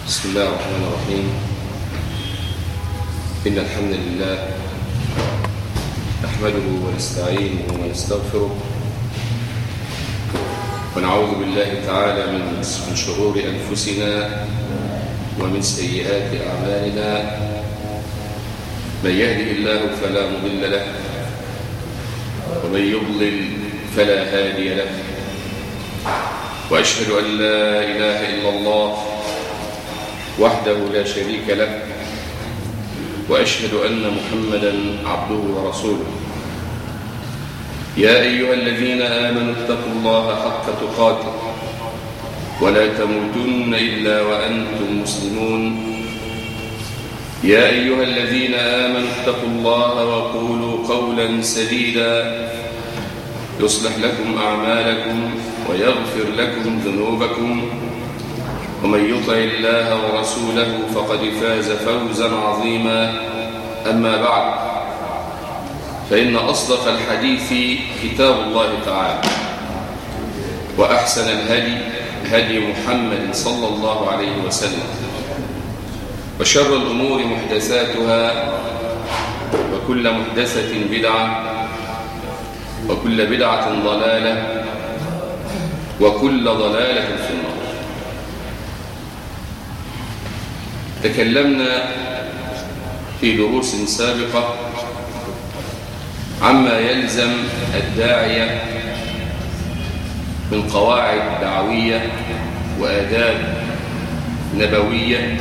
بسم الله الرحمن الرحيم. إن الحمد لله نحمده ونستعينه ونستغفره ونعوذ بالله تعالى من شرور أنفسنا ومن سيئات أعمالنا. من يهده الله فلا مضل له ومن يضلل فلا هادي له، وأشهد أن لا إله إلا الله وحده لا شريك له، وأشهد أن محمدا عبده ورسوله. يا أيها الذين آمنوا اتقوا الله حق تقاته ولا تموتن إلا وأنتم مسلمون. يا أيها الذين آمنوا اتقوا الله وقولوا قولا سديدا يصلح لكم أعمالكم ويغفر لكم ذنوبكم، ومن يطع الله ورسوله فقد فاز فوزا عظيما. أما بعد، فإن أصدق الحديث كتاب الله تعالى، وأحسن الهدي هدي محمد صلى الله عليه وسلم، وشر الأمور محدثاتها، وكل محدثة بدعة، وكل بدعة ضلالة، وكل ضلالة في النار. تكلمنا في دروس سابقة عما يلزم الداعية من قواعد دعوية وآداب نبوية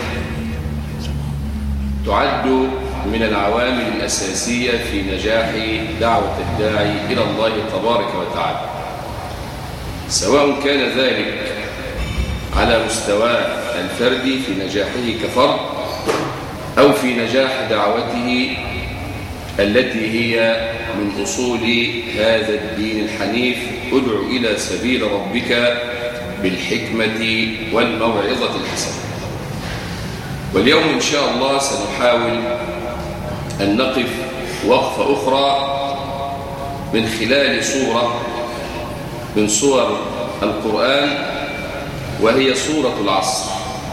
تعد من العوامل الأساسية في نجاح دعوة الداعي إلى الله تبارك وتعالى، سواء كان ذلك على مستوى الفردي في نجاحه كفرد، أو في نجاح دعوته التي هي من أصول هذا الدين الحنيف: ادع إلى سبيل ربك بالحكمة والموعظة الحسنة. واليوم إن شاء الله سنحاول أن نقف وقفة أخرى من خلال صورة من صور القرآن، وهي سورة العصر.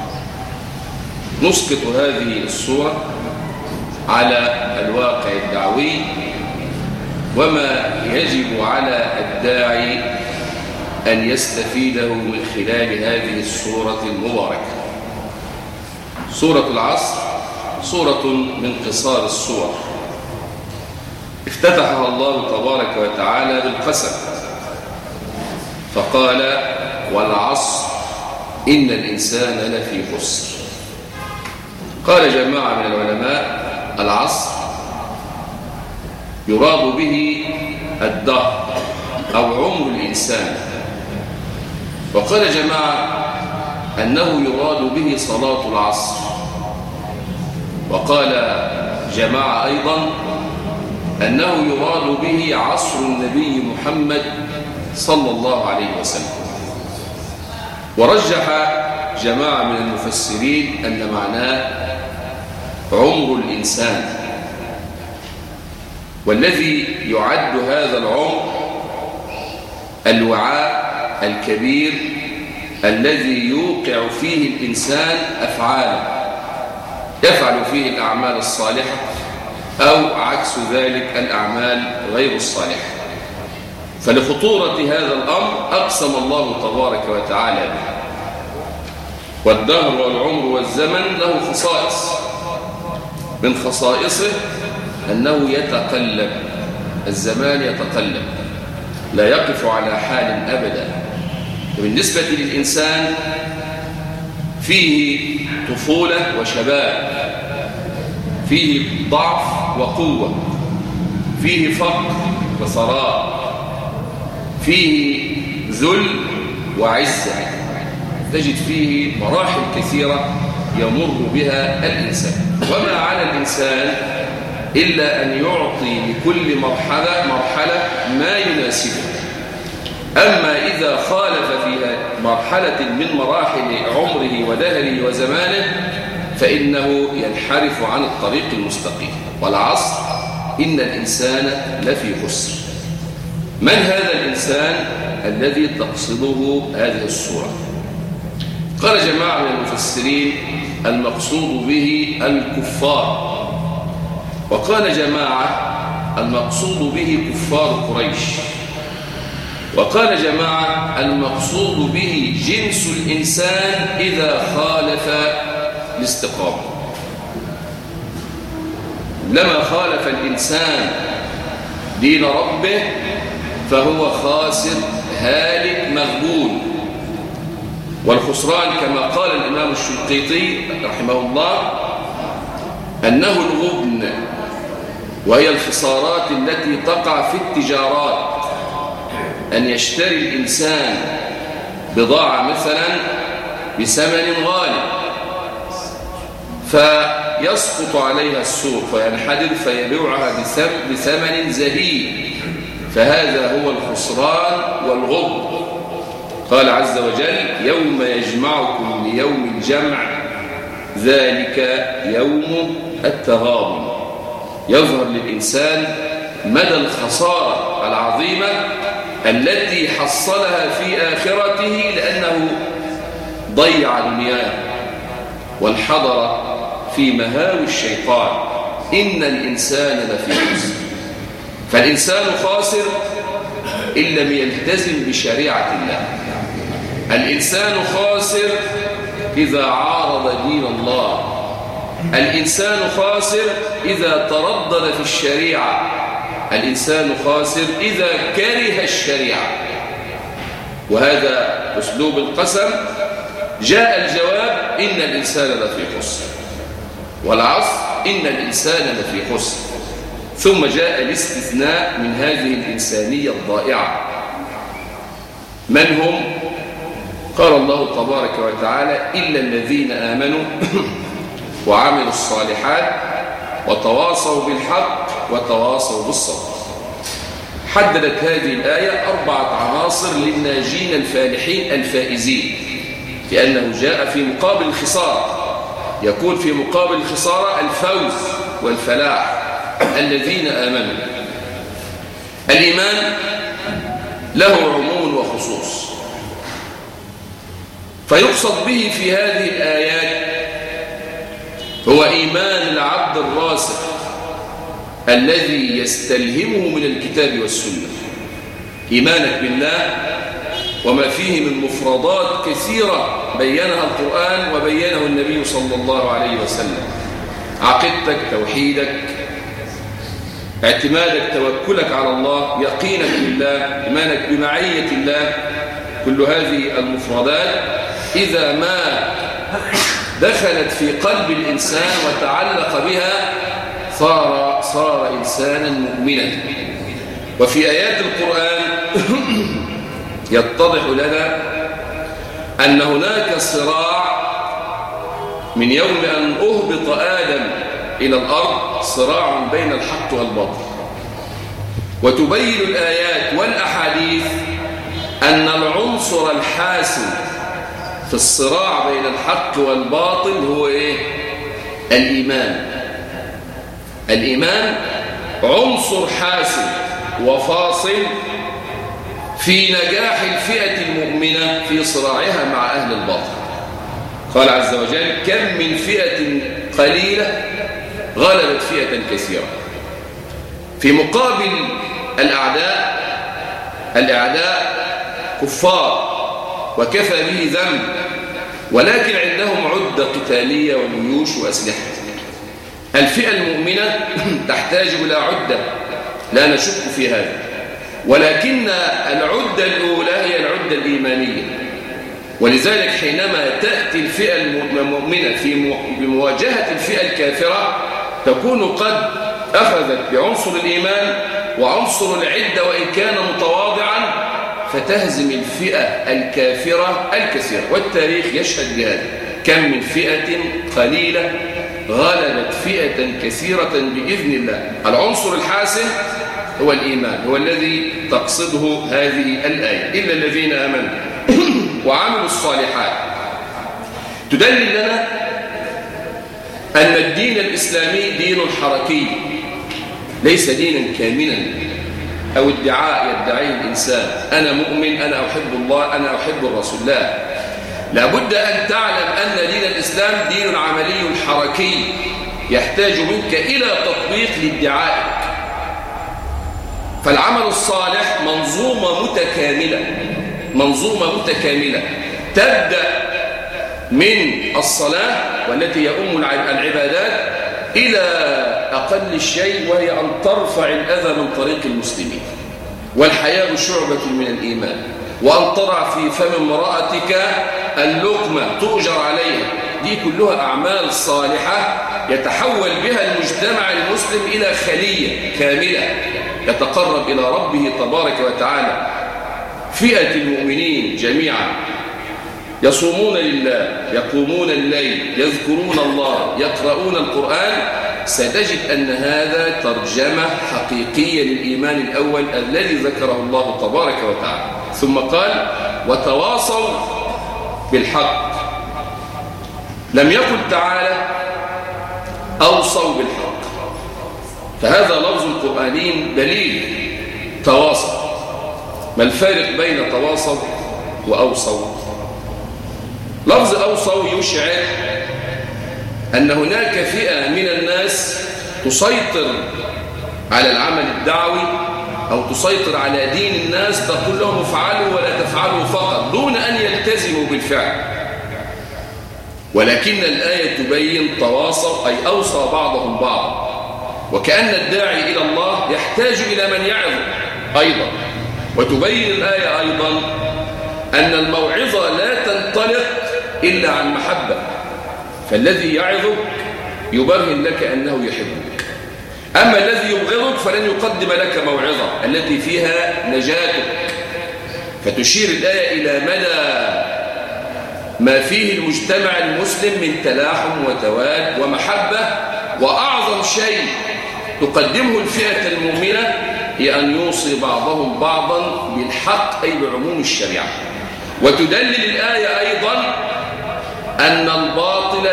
نسقط هذه السورة على الواقع الدعوي وما يجب على الداعي أن يستفيده من خلال هذه السورة المباركة. سورة العصر سورة من قصار السور، افتتحها الله تبارك وتعالى بالقسم، فقال: والعصر إن الإنسان لفي خسر. قال جماعة من العلماء: العصر يراد به الدهر أو عمر الإنسان. وقال جماعة أنه يراد به صلاة العصر. وقال جماعة أيضا أنه يراد به عصر النبي محمد صلى الله عليه وسلم. ورجح جماعة من المفسرين أن معناه عمر الإنسان، والذي يعد هذا العمر الوعاء الكبير الذي يوقع فيه الإنسان أفعاله، يفعل فيه الأعمال الصالحة أو عكس ذلك الأعمال غير الصالحة. فلخطورة هذا الأمر أقسم الله تبارك وتعالى به. والدهر والعمر والزمن له خصائص، من خصائصه أنه يتقلب، الزمان يتقلب، لا يقف على حال أبدا. وبالنسبة للإنسان فيه طفولة وشباب، فيه ضعف وقوة، فيه فقر وثراء، فيه ذل وعزة. تجد فيه مراحل كثيرة يمر بها الإنسان، وما على الإنسان إلا أن يعطي لكل مرحلة ما يناسبه. أما إذا خالف في مرحلة من مراحل عمره ودهره وزمانه فإنه ينحرف عن الطريق المستقيم. والعصر إن الإنسان لفي خسر. من هذا الإنسان الذي تقصده هذه السورة؟ قال جماعة من المفسرين: المقصود به الكفار، وقال جماعة المقصود به كفار قريش، وقال جماعة المقصود به جنس الإنسان إذا خالف الاستقامة. لما خالف الإنسان دين ربه فهو خاسر هالك مغبون. والخسران كما قال الإمام الشنقيطي رحمه الله أنه الغبن، وهي الخسارات التي تقع في التجارات، أن يشتري الإنسان بضاعة مثلا بثمن غالي فيسقط عليها السوق فينحدر فيبيعها بثمن زهيد، فهذا هو الخسران والغبن. قال عز وجل يوم يجمعكم ليوم الجمع ذلك يوم التغابن. يظهر للإنسان مدى الخسارة العظيمة التي حصلها في آخرته لأنه ضيع دنياه وانحضر في مهاوي الشيطان. إن الإنسان لفي خسر، فالإنسان خاسر إن لم يلتزم بشريعة الله. الإنسان خاسر إذا عارض دين الله. الإنسان خاسر إذا تردد في الشريعة. الإنسان خاسر إذا كره الشريعة. وهذا أسلوب القسم. جاء الجواب إن الإنسان لفي خسر، والعصر إن الإنسان لفي خسر، ثم جاء الاستثناء من هذه الإنسانية الضائعة. من هم؟ قال الله تبارك وتعالى إلا الذين آمنوا وعملوا الصالحات وتواصوا بالحق وتواصوا بالصبر. حددت هذه الآية 4 عناصر للناجين الفالحين الفائزين، لأنه جاء في مقابل الخسارة. يكون في مقابل الخسارة الفوز والفلاح. الذين آمنوا. الإيمان له عموم وخصوص، فيقصد به في هذه الآيات هو إيمان العبد الراسخ الذي يستلهمه من الكتاب والسنة. إيمانك بالله وما فيه من مفردات كثيرة بينها القرآن وبينه النبي صلى الله عليه وسلم. عقيدتك، توحيدك، اعتمادك، توكلك على الله، يقينك بالله، إيمانك بمعية الله، كل هذه المفردات إذا ما دخلت في قلب الإنسان وتعلق بها صار إنسانا مؤمنا. وفي آيات القرآن يتضح لنا أن هناك صراع من يوم أن أهبط آدم إلى الأرض، صراع بين الحق والباطل. وتبين الآيات والأحاديث أن العنصر الحاسم في الصراع بين الحق والباطل هو إيه؟ الإيمان. الإيمان عنصر حاسم وفاصل في نجاح الفئة المؤمنة في صراعها مع أهل الباطل. قال عز وجل كم من فئة قليلة غلبت فئة كثيرة. في مقابل الأعداء كفار وكفى به ذنب، ولكن عندهم عدة قتالية وجيوش وأسلحة. الفئة المؤمنة تحتاج إلى عدة، لا نشك في هذا، ولكن العدة الأولى هي العدة الإيمانية. ولذلك حينما تأتي الفئة المؤمنة في بمواجهة الفئة الكافرة تكون قد أخذت بعنصر الإيمان وعنصر العدة وإن كان متواضعا، فتهزم الفئة الكافرة الكثيرة. والتاريخ يشهد بهذا. كم من فئة قليلة غلبت فئة كثيرة بإذن الله. العنصر الحاسم هو الإيمان، هو الذي تقصده هذه الآية إلا الذين آمنوا وعملوا الصالحات. تدلل لنا أن الدين الإسلامي دين حركي، ليس دينا كاملا أو ادعاء يدعيه الإنسان أنا مؤمن، أنا أحب الله، أنا أحب الرسول. لا، لابد أن تعلم أن دين الإسلام دين عملي حركي يحتاج منك إلى تطبيق لادعائك. فالعمل الصالح منظومة متكاملة تبدأ من الصلاة والتي يؤم العبادات إلى أقل الشيء، وهي أن ترفع الأذى من طريق المسلمين، والحياء شعبة من الإيمان، وأن تضع في فم امرأتك اللقمة تؤجر عليها. دي كلها أعمال صالحة يتحول بها المجتمع المسلم إلى خلية كاملة يتقرب إلى ربه تبارك وتعالى. فئة المؤمنين جميعا يصومون لله، يقومون الليل، يذكرون الله، يقرؤون القرآن، ستجد أن هذا ترجمة حقيقية للإيمان الأول الذي ذكره الله تبارك وتعالى. ثم قال وتواصوا بالحق. لم يقل تعالى أوصوا بالحق، فهذا لفظ قرآني دليل. تواصوا، ما الفارق بين تواصوا وأوصوا؟ لفظ أوصوا يشعر أن هناك فئة من الناس تسيطر على العمل الدعوي أو تسيطر على دين الناس، تقول لهم افعلوا ولا تفعلوا فقط دون أن يلتزموا بالفعل. ولكن الآية تبين تواصوا أي أوصى بعضهم بعضا، وكأن الداعي إلى الله يحتاج إلى من يعظ أيضا. وتبين الآية أيضا أن الموعظة لا تنطلق إلا عن محبة، فالذي يعظك يبرهن لك أنه يحبك، أما الذي يبغضك فلن يقدم لك موعظة التي فيها نجاتك. فتشير الآية إلى مدى ما فيه المجتمع المسلم من تلاحم وتواد ومحبة، وأعظم شيء تقدمه الفئة المؤمنة هي أن يوصي بعضهم بعضا بالحق أي بعموم الشريعة. وتدلل الآية أيضا أن الباطل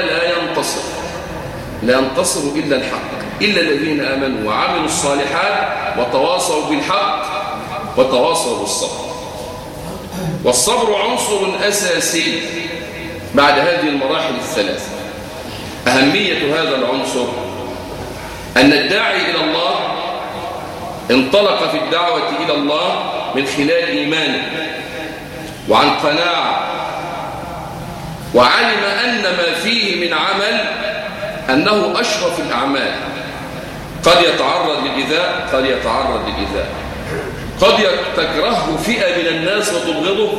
لا ينتصر إلا الحق، إلا الذين آمنوا وعملوا الصالحات وتواصوا بالحق وتواصوا بالصبر. والصبر عنصر أساسي بعد هذه المراحل الثلاث. أهمية هذا العنصر أن الداعي إلى الله انطلق في الدعوة إلى الله من خلال إيمانه وعن قناعة، وعلم أن ما فيه من عمل أنه أشرف الأعمال. قد يتعرض للإيذاء، قد تكرهه فئة من الناس وتبغضه،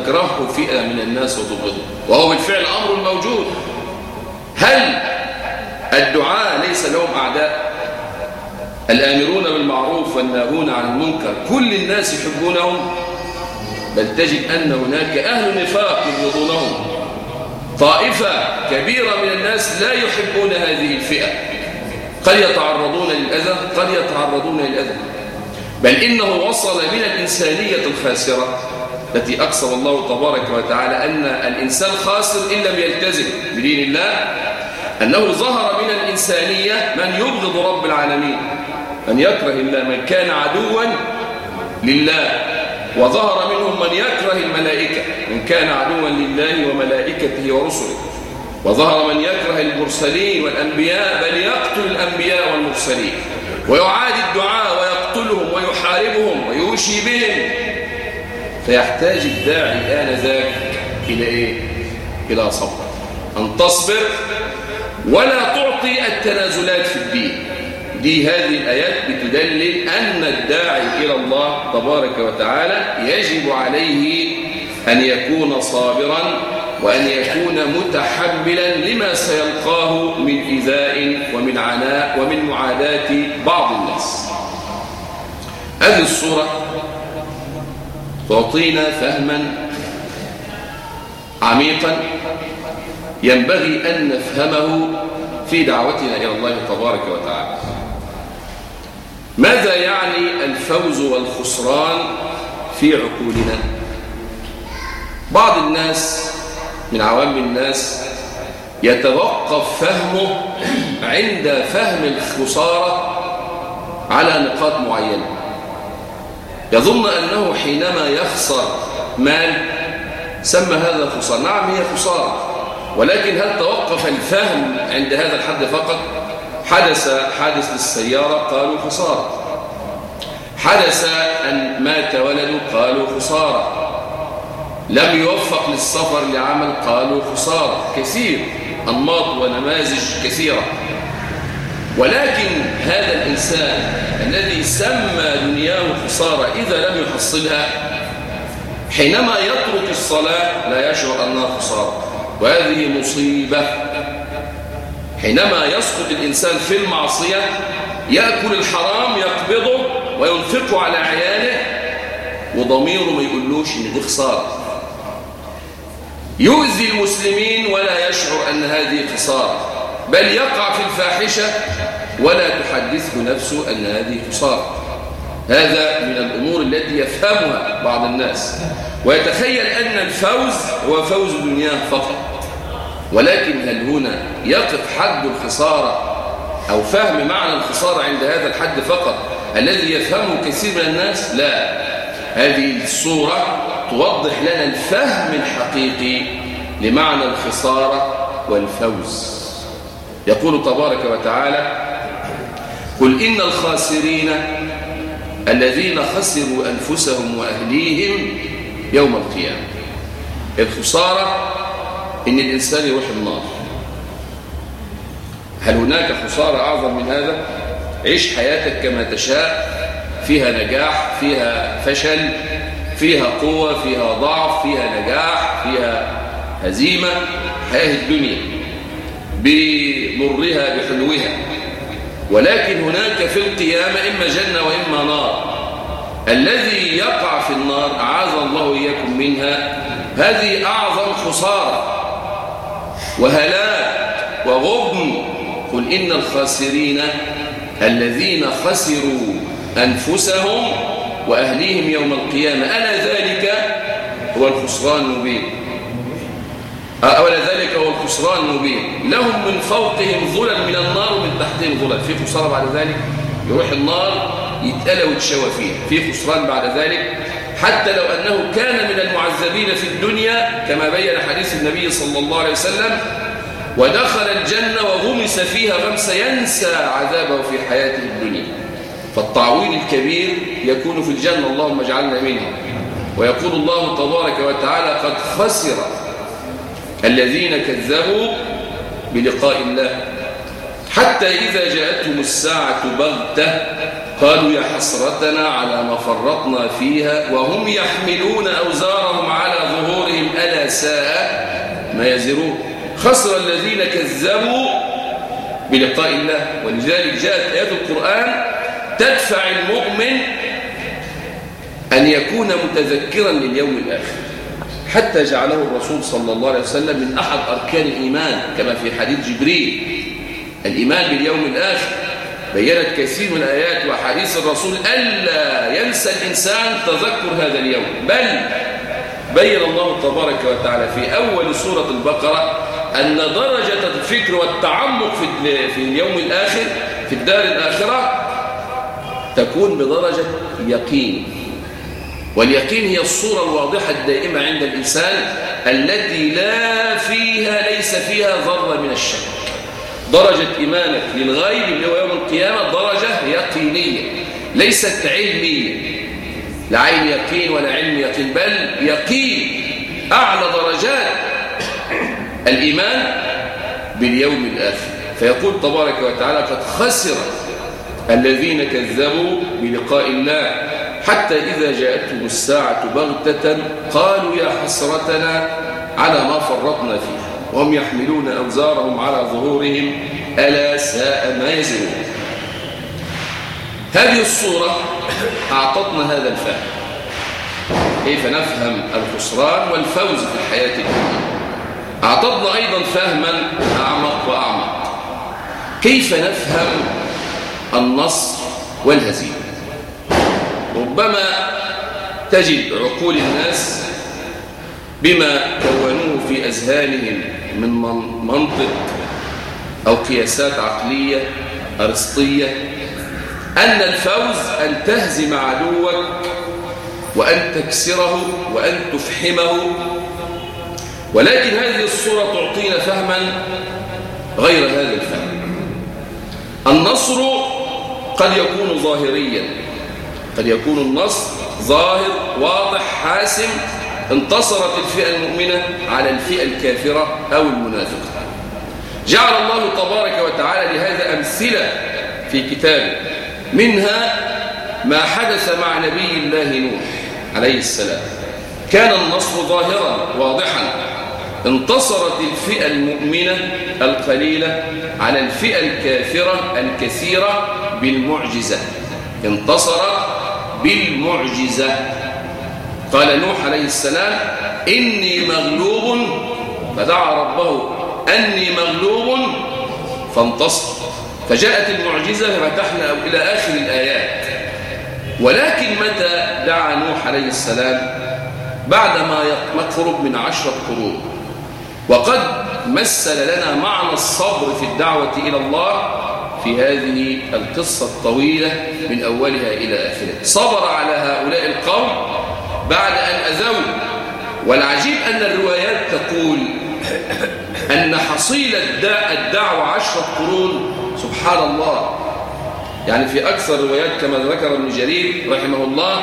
وهو بالفعل أمر موجود. هل الدعاء ليس لهم أعداء؟ الآمرون بالمعروف والناهون عن المنكر كل الناس يحبونهم، بل تجد أن هناك أهل نفاق يبغضونهم. طائفة كبيرة من الناس لا يحبون هذه الفئة، قد يتعرضون للأذى، بل إنه وصل من الإنسانية الخاسرة التي أقسم الله تبارك وتعالى أن الإنسان خاسر إن لم يلتزم بدين الله، أنه ظهر من الإنسانية من يبغض رب العالمين، من يكره الله، من كان عدوا لله. وظهر منهم من يكره الملائكة، من كان عدوا لله وملائكته ورسله. وظهر من يكره المرسلين والأنبياء، بل يقتل الأنبياء والمرسلين ويعادي الدعاء ويقتلهم ويحاربهم ويوشي بهم. فيحتاج الداعي آنذاك إلى إيه؟ إلى صبر، أن تصبر ولا تعطي التنازلات في الدين. هذه الآيات بتدلل أن الداعي إلى الله تبارك وتعالى يجب عليه أن يكون صابرا وأن يكون متحملا لما سيلقاه من إيذاء ومن عناء ومن معاداة بعض الناس. هذه الصورة تعطينا فهما عميقا ينبغي أن نفهمه في دعوتنا إلى الله تبارك وتعالى. ماذا يعني الفوز والخسران في عقولنا؟ بعض الناس من عوام الناس يتوقف فهمه عند فهم الخسارة على نقاط معينة. يظن أنه حينما يخسر مال سمى هذا خسارة. نعم هي خسارة، ولكن هل توقف الفهم عند هذا الحد فقط؟ حدث حادث للسيارة قالوا خسارة، حدث أن مات ولد قالوا خسارة، لم يوفق للسفر لعمل قالوا خسارة. كثير أنماط ونماذج كثيرة. ولكن هذا الإنسان الذي سمى دنياه خسارة إذا لم يحصلها، حينما يترك الصلاة لا يشعر أنها خسارة، وهذه مصيبة. حينما يسقط الإنسان في المعصية يأكل الحرام يقبضه وينفقه على عياله وضميره ما يقولوش إن دي خسارة، يؤذي المسلمين ولا يشعر أن هذه خسارة، بل يقع في الفاحشة ولا تحدثه نفسه أن هذه خسارة. هذا من الأمور التي يفهمها بعض الناس ويتخيل أن الفوز هو فوز دنياه فقط. ولكن هل هنا يقف حد الخسارة أو فهم معنى الخسارة عند هذا الحد فقط الذي يفهمه كثير من الناس؟ لا، هذه الصورة توضح لنا الفهم الحقيقي لمعنى الخسارة والفوز. يقول تبارك وتعالى: قل إن الخاسرين الذين خسروا أنفسهم وأهليهم يوم القيامة. الخسارة إن الإنسان يروح النار. هل هناك خسارة أعظم من هذا؟ عيش حياتك كما تشاء، فيها نجاح، فيها فشل، فيها قوة، فيها ضعف، فيها نجاح، فيها هزيمة. حياة الدنيا بمرها بحلوها. ولكن هناك في القيامة إما جنة وإما نار. الذي يقع في النار أعاذنا الله إياكم منها، هذه أعظم خسارة وهلاك وغبن. قل إن الخاسرين الذين خسروا أنفسهم وأهليهم يوم القيامة ألا ذلك هو الخسران المبين. أولا ذلك هو الخسران المبين. لهم من فوقهم ظلل من النار ومن تحتهم ظلل. في خسارة بعد ذلك، يروح النار يتألى ويتشوى فيها. في خسران بعد ذلك حتى لو أنه كان من المعذبين في الدنيا كما بين حديث النبي صلى الله عليه وسلم: ودخل الجنة وغمس فيها غمس ينسى عذابه في حياته الدنيا. فالتعويض الكبير يكون في الجنة، اللهم اجعلنا منها. ويقول الله تبارك وتعالى: قد خسر الذين كذبوا بلقاء الله حتى إذا جاءتهم الساعة بغتة قالوا يا حسرتنا على ما فرطنا فيها وهم يحملون أوزارهم على ظهورهم ألا ساء ما يزرون. خسر الذين كذبوا بلقاء الله. ولذلك جاءت آيات القرآن تدفع المؤمن أن يكون متذكرا لليوم الآخر، حتى جعله الرسول صلى الله عليه وسلم من أحد أركان الإيمان كما في حديث جبريل. الإيمان باليوم الآخر بيّنت كثير من الآيات وحديث الرسول ألا ينسى الإنسان تذكر هذا اليوم. بل بين الله تبارك وتعالى في أول سورة البقرة أن درجة الفكر والتعمق في اليوم الآخر في الدار الآخرة تكون بدرجة يقين. واليقين هي الصورة الواضحة الدائمة عند الإنسان التي ليس فيها ذرة من الشك. درجة إيمانك للغيب اللي هو يوم القيامة درجة يقينية ليست علمية، لا عين يقين ولا علم يقين، بل يقين أعلى درجات الإيمان باليوم الآخر. فيقول تبارك وتعالى: قد خسر الذين كذبوا بلقاء الله حتى إذا جاءتهم الساعة بغتة قالوا يا حسرتنا على ما فرطنا فيها وهم يحملون أوزارهم على ظهورهم ألا ساء ما يزرون. هذه الصورة أعطتنا هذا الفهم، كيف نفهم الخسران والفوز في الحياة الدنيا. أعطتنا أيضا فهما أعمق وأعمق، كيف نفهم النصر والهزيمة. ربما تجد عقول الناس بما كونوه في أذهانهم من منطق أو قياسات عقلية أرسطية أن الفوز أن تهزم عدوك وأن تكسره وأن تفحمه ولكن هذه الصورة تعطينا فهما غير هذا الفهم. النصر قد يكون ظاهريا، قد يكون النصر ظاهر واضح حاسم، انتصرت الفئة المؤمنة على الفئة الكافرة أو المنافقة. جعل الله تبارك وتعالى لهذا أمثلة في كتابه، منها ما حدث مع نبي الله نوح عليه السلام. كان النصر ظاهرا واضحا، انتصرت الفئة المؤمنة القليلة على الفئة الكافرة الكثيرة بالمعجزة، انتصرت بالمعجزة. قال نوح عليه السلام: إني مغلوب، فدعا ربه أني مغلوب فانتصر، فجاءت المعجزة ففتحنا إلى آخر الآيات. ولكن متى دعا نوح عليه السلام؟ بعدما يقرب من 10 قرون، وقد مثل لنا معنى الصبر في الدعوة إلى الله في هذه القصة الطويلة من أولها إلى آخرها. صبر على هؤلاء القوم بعد أن أذوا. والعجيب أن الروايات تقول أن حصيل الدعوة 10 قرون، سبحان الله، يعني في أكثر الروايات كما ذكر ابن جرير رحمه الله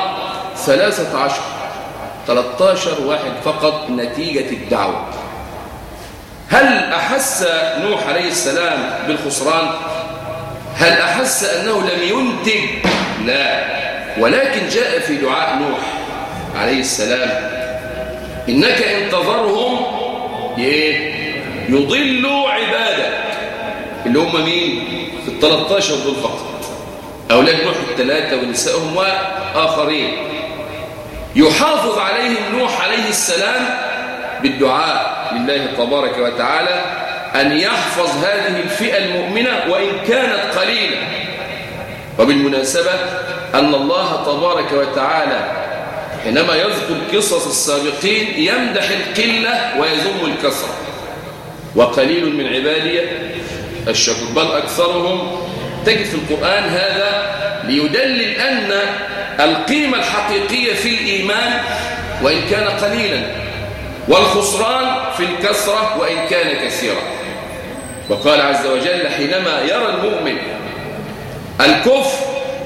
13 واحد فقط نتيجة الدعوة. هل أحس نوح عليه السلام بالخسران؟ هل أحس أنه لم ينتج؟ لا، ولكن جاء في دعاء نوح عليه السلام: إنك إن تذرهم يضلوا عبادك، اللي هم مين؟ 13 دول فقط، أولاد نوح 3 ونسائهم وآخرين. يحافظ عليهم نوح عليه السلام بالدعاء لله تبارك وتعالى أن يحفظ هذه الفئة المؤمنة وإن كانت قليلة. وبالمناسبة أن الله تبارك وتعالى حينما يذكر قصص السابقين يمدح القلة ويذم الكثرة. وقليل من عبادي الشكور، بل أكثرهم. تجد في القرآن هذا ليدلل أن القيمة الحقيقية في الإيمان وإن كان قليلا، والخسران في الكثرة وإن كان كثيرا. وقال عز وجل: حينما يرى المؤمن الكفر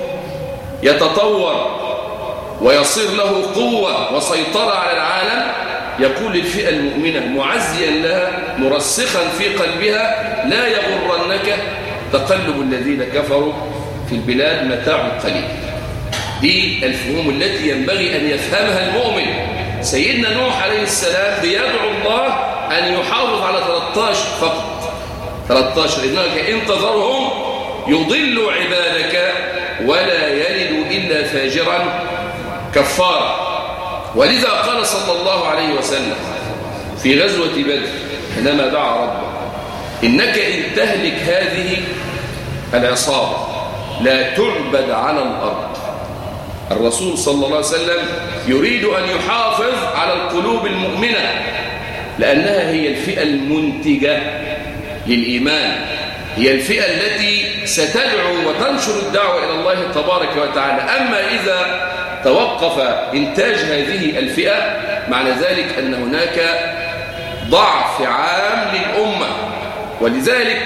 يتطور ويصير له قوة وسيطرة على العالم، يقول للفئة المؤمنة معزيا لها مرسخا في قلبها: لا يغرنك تقلب الذين كفروا في البلاد، متاع قليل. دي الفهوم التي ينبغي أن يفهمها المؤمن. سيدنا نوح عليه السلام بيدعو الله أن يحافظ على 13 فقط، 13. إنك إن تذرهم يضلوا عبادك ولا يلدوا إلا فاجرا كفارا. ولذا قال صلى الله عليه وسلم في غزوة بدر حينما دعا ربه: إنك إن تهلك هذه العصابة لا تعبد على الأرض. الرسول صلى الله عليه وسلم يريد أن يحافظ على القلوب المؤمنة، لأنها هي الفئة المنتجة للإيمان، هي الفئة التي ستدعو وتنشر الدعوة إلى الله تبارك وتعالى. أما إذا توقف إنتاج هذه الفئة معنى ذلك أن هناك ضعف عام للأمة. ولذلك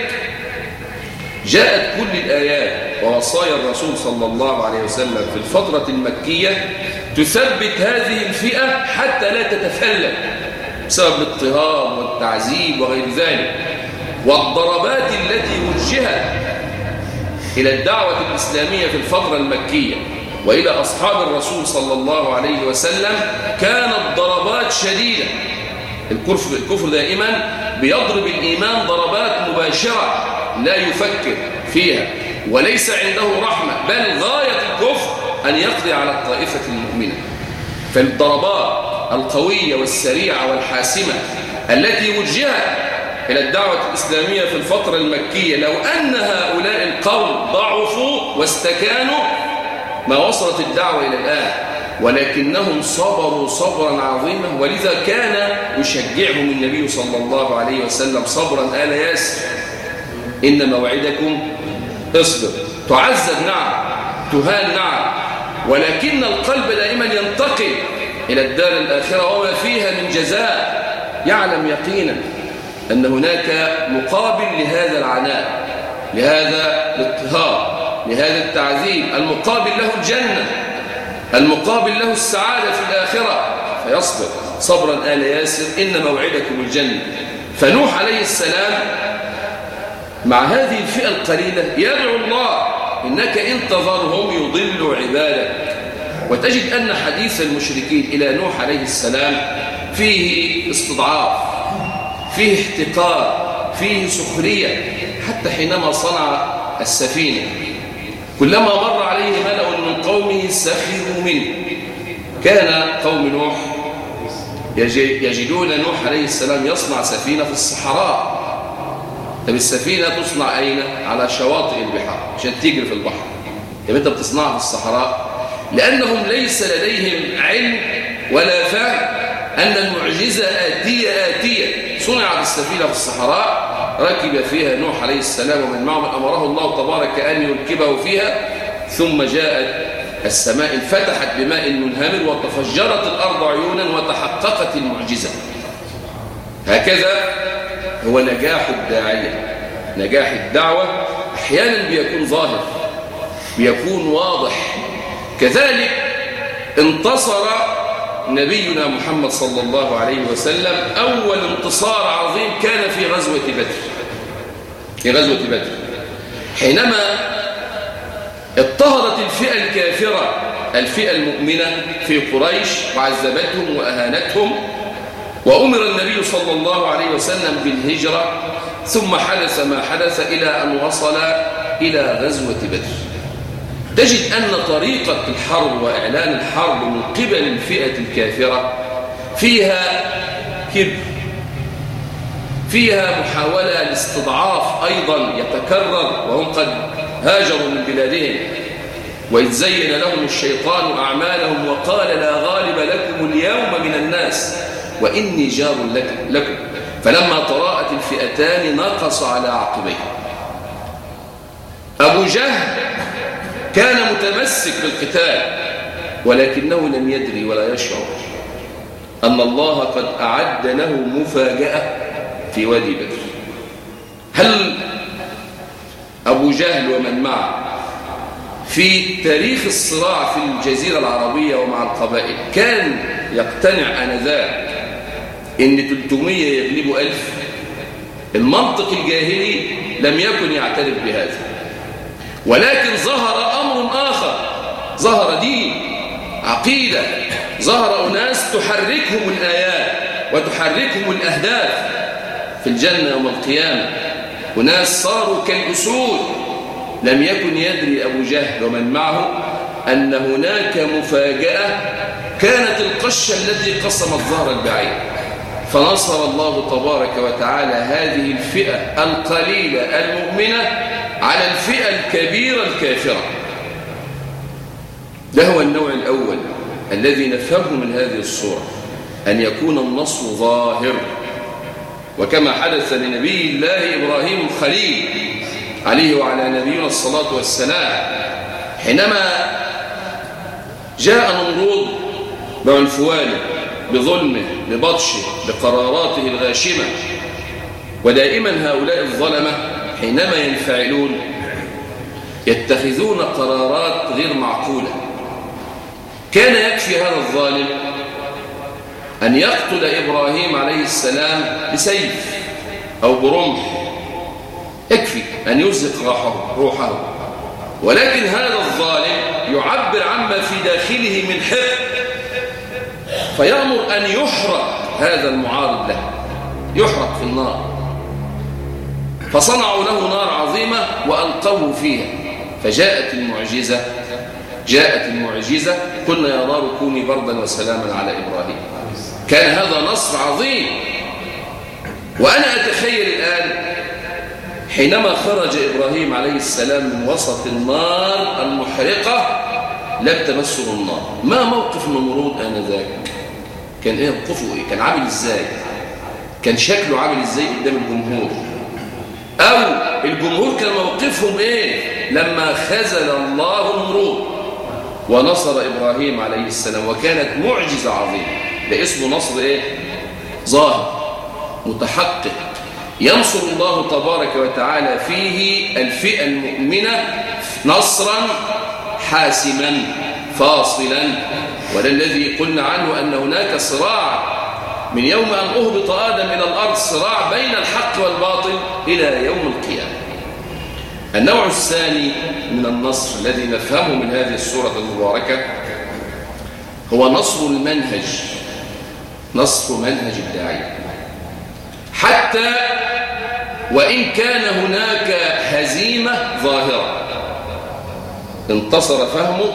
جاءت كل الآيات ووصايا الرسول صلى الله عليه وسلم في الفترة المكية تثبت هذه الفئة حتى لا تتفلت بسبب الاضطهاد والتعذيب وغير ذلك. والضربات التي وجهت إلى الدعوة الإسلامية في الفترة المكية وإلى أصحاب الرسول صلى الله عليه وسلم كانت ضربات شديدة. الكفر دائما بيضرب الإيمان ضربات مباشرة لا يفكر فيها وليس عنده رحمة، بل غاية الكفر أن يقضي على الطائفة المؤمنة. فالضربات القوية والسريعة والحاسمة التي وجهت إلى الدعوة الإسلامية في الفترة المكية، لو أن هؤلاء القوم ضعفوا واستكانوا ما وصلت الدعوة إلى الآن، ولكنهم صبروا صبرا عظيما. ولذا كان يشجعهم النبي صلى الله عليه وسلم: صبرا آل ياسر إن موعدكم اصبر. تعذب نعم، تهان نعم، ولكن القلب دائما ينتقل إلى الدار الآخرة وما فيها من جزاء. يعلم يقينا أن هناك مقابل لهذا العناء، لهذا الاضطهاد، لهذا التعذيب. المقابل له الجنة، المقابل له السعادة في الآخرة، فيصبر صبرا آل ياسر إن موعدكم الجنة. فنوح عليه السلام مع هذه الفئة القليلة يدعو الله إنك إن تذرهم يضلوا عبادك. وتجد أن حديث المشركين إلى نوح عليه السلام فيه استضعاف، فيه احتقار، فيه سخرية. حتى حينما صنع السفينة كلما مر عليه ملأ من قومه سخروا منه. كان قوم نوح يجدون نوح عليه السلام يصنع سفينة في الصحراء. طب السفينة تصنع أين؟ على شواطئ البحار عشان تجري في البحر. طب أنت بتصنعها في الصحراء؟ لأنهم ليس لديهم علم ولا فهم أن المعجزة آتية. صنعت السفينة في الصحراء، ركب فيها نوح عليه السلام ومن معه أمره الله تبارك أن يركبه فيها، ثم جاءت السماء انفتحت بماء منهمر وتفجرت الأرض عيونا وتحققت المعجزة. هكذا هو نجاح الداعية. نجاح الدعوة أحيانا بيكون ظاهر، بيكون واضح. كذلك انتصر نبينا محمد صلى الله عليه وسلم. أول انتصار عظيم كان في غزوة بدر. في غزوة بدر حينما اضطهدت الفئة الكافرة الفئة المؤمنة في قريش وعذبتهم وأهانتهم، وأمر النبي صلى الله عليه وسلم بالهجرة، ثم حدث ما حدث إلى أن وصل إلى غزوة بدر. تجد أن طريقة الحرب وإعلان الحرب من قبل الفئة الكافرة فيها كبر، فيها محاولة لاستضعاف أيضا يتكرر، وهم قد هاجروا من بلادهم. وإذ زين لهم الشيطان أعمالهم وقال لا غالب لكم اليوم من الناس وإني جار لكم، فلما تراءت الفئتان نقص على عقبيه. أبو جهل كان متمسك بالقتال، ولكنه لم يدري ولا يشعر أن الله قد أعد له مفاجأة في وادي بدر. هل أبو جهل ومن معه في تاريخ الصراع في الجزيرة العربية ومع القبائل كان يقتنع آنذاك إن 300 يغلبوا 1000؟ المنطق الجاهلي لم يكن يعترف بهذا، ولكن ظهر أمر آخر، ظهر دين، عقيدة، ظهر أناس تحركهم الآيات وتحركهم الأهداف في الجنة يوم القيامة، وناس صاروا كالأسود. لم يكن يدري أبو جهل ومن معه أن هناك مفاجأة كانت القشة التي قسمت ظهر البعير. فنصر الله تبارك وتعالى هذه الفئة القليلة المؤمنة على الفئة الكبيرة الكافرة. ده هو النوع الأول الذي نفهمه من هذه الصورة، أن يكون النصر ظاهر، وكما حدث لنبي الله إبراهيم الخليل عليه وعلى نبينا الصلاة والسلام، حينما جاء نمرود بعنفوانه، بظلمه، ببطشه، بقراراته الغاشمة. ودائما هؤلاء الظلمة حينما ينفعلون يتخذون قرارات غير معقولة. كان يكفي هذا الظالم أن يقتل إبراهيم عليه السلام بسيف أو برمح، يكفي أن يزهق روحه. ولكن هذا الظالم يعبر عما في داخله من حقد، فيأمر أن يحرق هذا المعارض له، يحرق في النار. فصنعوا له نار عظيمة وألقوه فيها، فجاءت المعجزة. جاءت المعجزة، قلنا يا نار كوني بردا وسلاما على إبراهيم. كان هذا نصر عظيم. وأنا أتخيل الآن حينما خرج إبراهيم عليه السلام من وسط النار المحرقة لم تمسه النار، ما موقف نمرود آنذاك؟ كان إيه موقفه؟ إيه؟ كان عامل إزاي؟ كان شكله عامل إزاي قدام الجمهور؟ أو الجمهور كان موقفهم إيه لما خذل الله نمرود ونصر إبراهيم عليه السلام؟ وكانت معجزة عظيمة. ده اسمه نصر إيه؟ ظاهر. متحقق ينصر الله تبارك وتعالى فيه الفئة المؤمنة نصرا حاسما فاصلا. وده الذي قلنا عنه أن هناك صراع من يوم أن أهبط آدم إلى الأرض، صراع بين الحق والباطل إلى يوم القيامة. النوع الثاني من النصر الذي نفهمه من هذه السورة المباركة هو نصر المنهج، نصر منهج الداعية، حتى وإن كان هناك هزيمة ظاهرة. انتصر فهمه،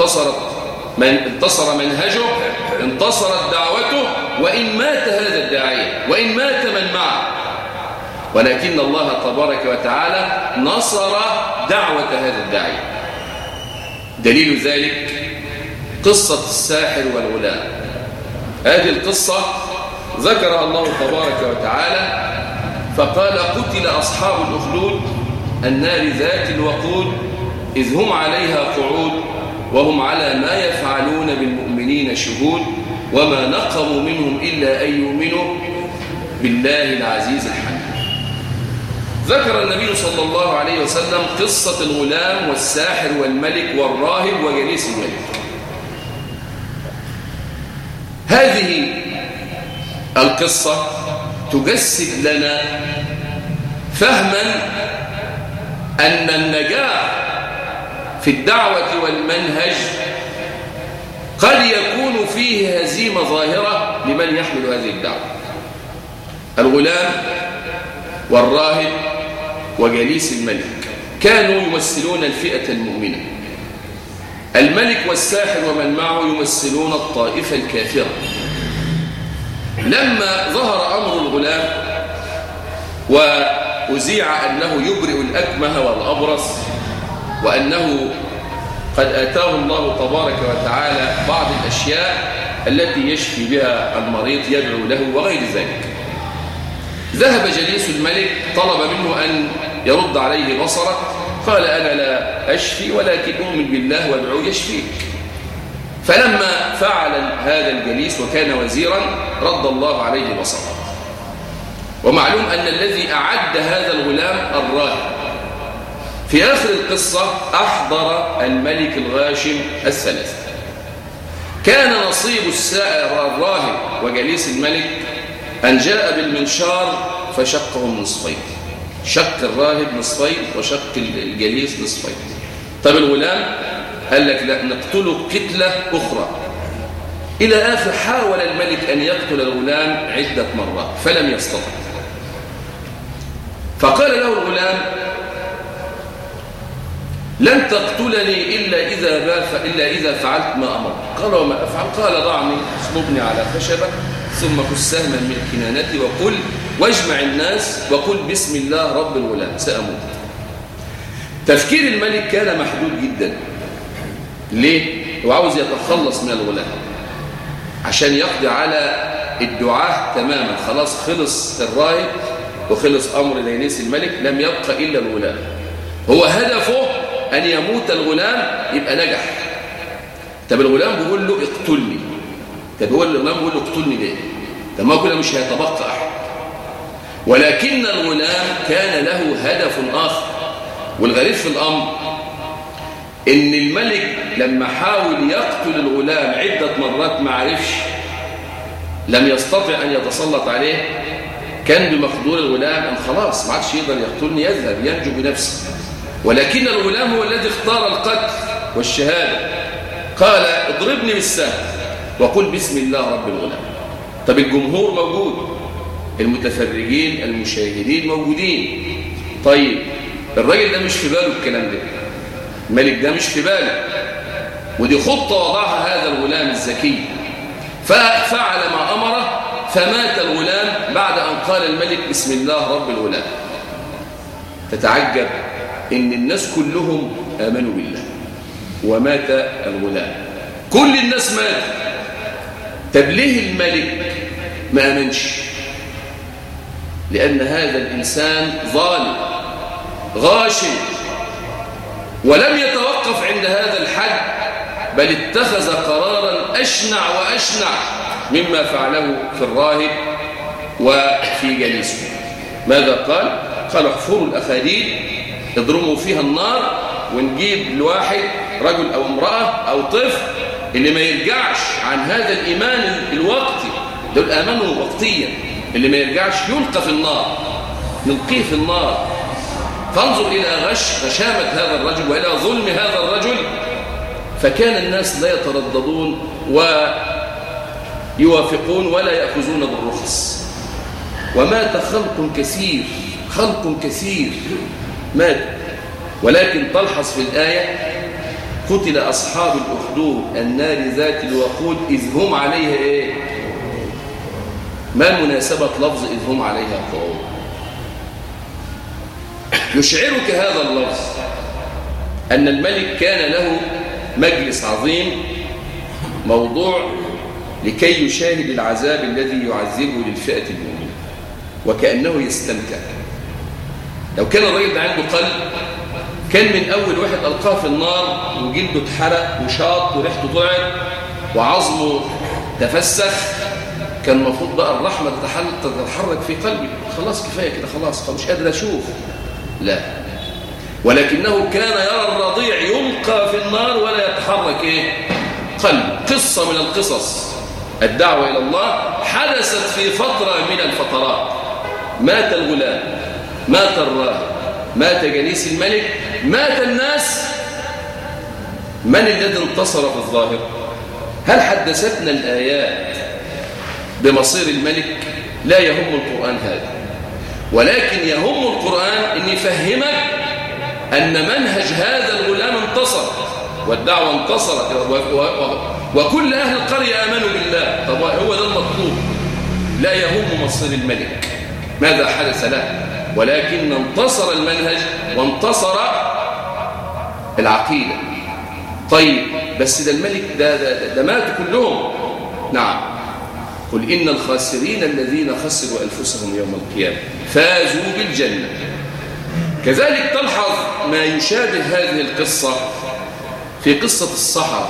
انتصر منهجه، انتصرت دعوته، وإن مات هذا الداعية، وإن مات من معه، ولكن الله تبارك وتعالى نصر دعوة هذا الداعية. دليل ذلك قصة الساحر والغلام. هذه القصة ذكرها الله تبارك وتعالى فقال: قتل أصحاب الأخدود النار ذات الوقود إذ هم عليها قعود وهم على ما يفعلون بالمؤمنين شهود وما نقموا منهم إلا أن يؤمنوا بالله العزيز الحميد. ذكر النبي صلى الله عليه وسلم قصة الغلام والساحر والملك والراهب وجليس الملك. هذه القصة تجسد لنا فهما أن النجاح في الدعوة والمنهج قد يكون فيه هزيمة ظاهرة لمن يحمل هذه الدعوة. الغلام والراهب وجليس الملك كانوا يمثلون الفئة المؤمنة. الملك والساحر ومن معه يمثلون الطائفة الكافرة. لما ظهر أمر الغلام وأذيع أنه يبرئ الأكمه والأبرص وأنه قد آتاه الله تبارك وتعالى بعض الأشياء التي يشفي بها المريض يدعو له وغير ذلك، ذهب جليس الملك طلب منه أن يرد عليه بصره. قال: أنا لا أشفي ولكن أؤمن بالله وادعو يشفيك. فلما فعل هذا الجليس وكان وزيرا رد الله عليه بصره. ومعلوم أن الذي أعد هذا الغلام الراهب. في آخر القصة أحضر الملك الغاشم الثلاثة. كان نصيب الراهب وجليس الملك أن جاء بالمنشار فشقهم نصفين، شق الراهب نصفين وشق الجليس نصفين. طب الغلام قال لك: لا، نقتله قتلة أخرى. إلى آخر حاول الملك أن يقتل الغلام عدة مرات فلم يستطع. فقال له الغلام: لن تقتلني إلا إذا فعلت ما أمرت. قال: وما أفعل؟ قال: ضعني اصلبني على خشبة ثم كس سهما من كنانتي وقل واجمع الناس وقل بسم الله رب الغلام سأموت. تفكير الملك كان محدود جدا. ليه؟ هو عاوز يتخلص من الغلام عشان يقضي على الدعاة تماما. خلاص خلص الراهب وخلص أمر جليس الملك، لم يبقى إلا الغلام. هو هدفه أن يموت الغلام يبقى نجح. طب الغلام بيقول له اقتلني. طب هو الغلام بيقول له اقتلني ليه؟ طب ما كده مش هيتبقى أحد. ولكن الغلام كان له هدف آخر. والغريب في الأمر إن الملك لما حاول يقتل الغلام عدة مرات ما عرفش، لم يستطع أن يتسلط عليه، كان بمقدور الغلام أن خلاص ما عادش يقدر يقتلني، يذهب ينجو بنفسه. ولكن الغلام هو الذي اختار القتل والشهادة. قال: اضربني بالسهم وقل بسم الله رب الغلام. طب الجمهور موجود، المتفرجين المشاهدين موجودين. طيب الراجل ده مش في باله الكلام ده، الملك ده مش في باله، ودي خطة وضعها هذا الغلام الذكي. ففعل ما أمره فمات الغلام بعد أن قال الملك بسم الله رب الغلام. تتعجب إن الناس كلهم آمنوا بالله ومات الغلام، كل الناس مات. طب ليه الملك ما آمنش؟ لأن هذا الإنسان ظالم غاشم، ولم يتوقف عند هذا الحد، بل اتخذ قرارا أشنع وأشنع مما فعله في الراهب وفي جليسه. ماذا قال؟ قال احفروا الأخاديد اضرموا فيها النار ونجيب الواحد رجل أو امرأة أو طفل اللي ما يرجعش عن هذا الإيمان الوقتي، دول آمنوا وقتيا، اللي ما يرجعش يلقى في النار، نلقيه في النار. فانظر إلى غشامة هذا الرجل وإلى ظلم هذا الرجل. فكان الناس لا يترددون ويوافقون ولا يأخذون بالرخص. ومات خلق كثير مات. ولكن تلحظ في الآية قتل أصحاب الأخدود النار ذات الوقود إذ هم عليها إيه؟ ما مناسبة لفظ إذ هم عليها قعود؟ يشعرك هذا اللفظ أن الملك كان له مجلس عظيم موضوع لكي يشاهد العذاب الذي يعذبه للفئة المؤمنة، وكأنه يستمتع. لو كان الرجل ده عنده قلب كان من أول واحد ألقاه في النار وجلده اتحرق وشاط وريحته طلعت وعظمه تفسخ، كان المفروض بقى الرحمة تتحرك في قلبي، خلاص كفاية كده، خلاص مش قادر أشوف. لا، ولكنه كان يرى الرضيع يلقى في النار ولا يتحرك قلب. قصة من القصص الدعوة إلى الله حدثت في فترة من الفترات. مات الغلام، مات الراهب، مات جليس الملك، مات الناس. من الذي انتصر في الظاهر؟ هل حدثتنا الآيات بمصير الملك؟ لا يهم القرآن هذا، ولكن يهم القرآن أن يفهمك أن منهج هذا الغلام انتصر والدعوة انتصرت وكل أهل القرية آمنوا بالله. طب هو ده المطلوب. لا يهم مصير الملك ماذا حدث له، ولكن انتصر المنهج وانتصر العقيدة. طيب بس ده الملك ده ماتوا كلهم. نعم، قل إن الخاسرين الذين خسروا أنفسهم يوم القيامة فازوا بالجنة. كذلك تلحظ ما يشابه هذه القصة في قصة السحرة.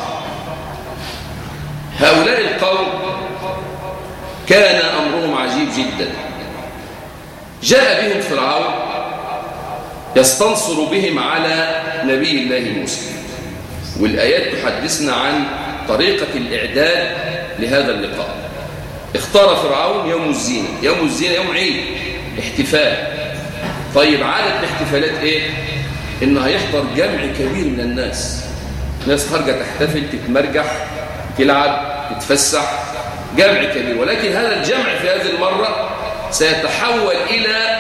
هؤلاء القوم كان أمرهم عجيب جدا. جاء بهم فرعون يستنصر بهم على نبي الله موسى، والآيات تحدثنا عن طريقة الإعداد لهذا اللقاء. اختار فرعون يوم الزينة. يوم الزينة يوم عيد، احتفال. طيب عادة الاحتفالات إنه هيحضر جمع كبير من الناس، ناس خارجة تحتفل، تتمرجح، تلعب، تتفسح، جمع كبير. ولكن هذا الجمع في هذه المرة سيتحول إلى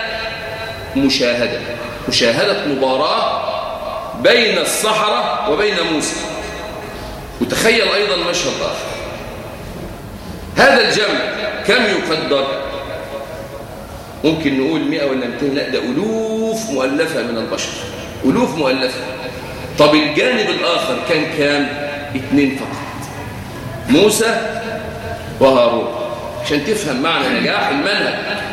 مشاهدة مباراة بين السحرة وبين موسى. وتخيل أيضا مشهد آخر. هذا الجمع كم يقدر؟ ممكن نقول 100 ولا 200، لا ده ألوف مؤلفة من البشر، ألوف مؤلفة. طب الجانب الآخر كان كام؟ 2 فقط، موسى وهارون. عشان تفهم معنى نجاح المنهج.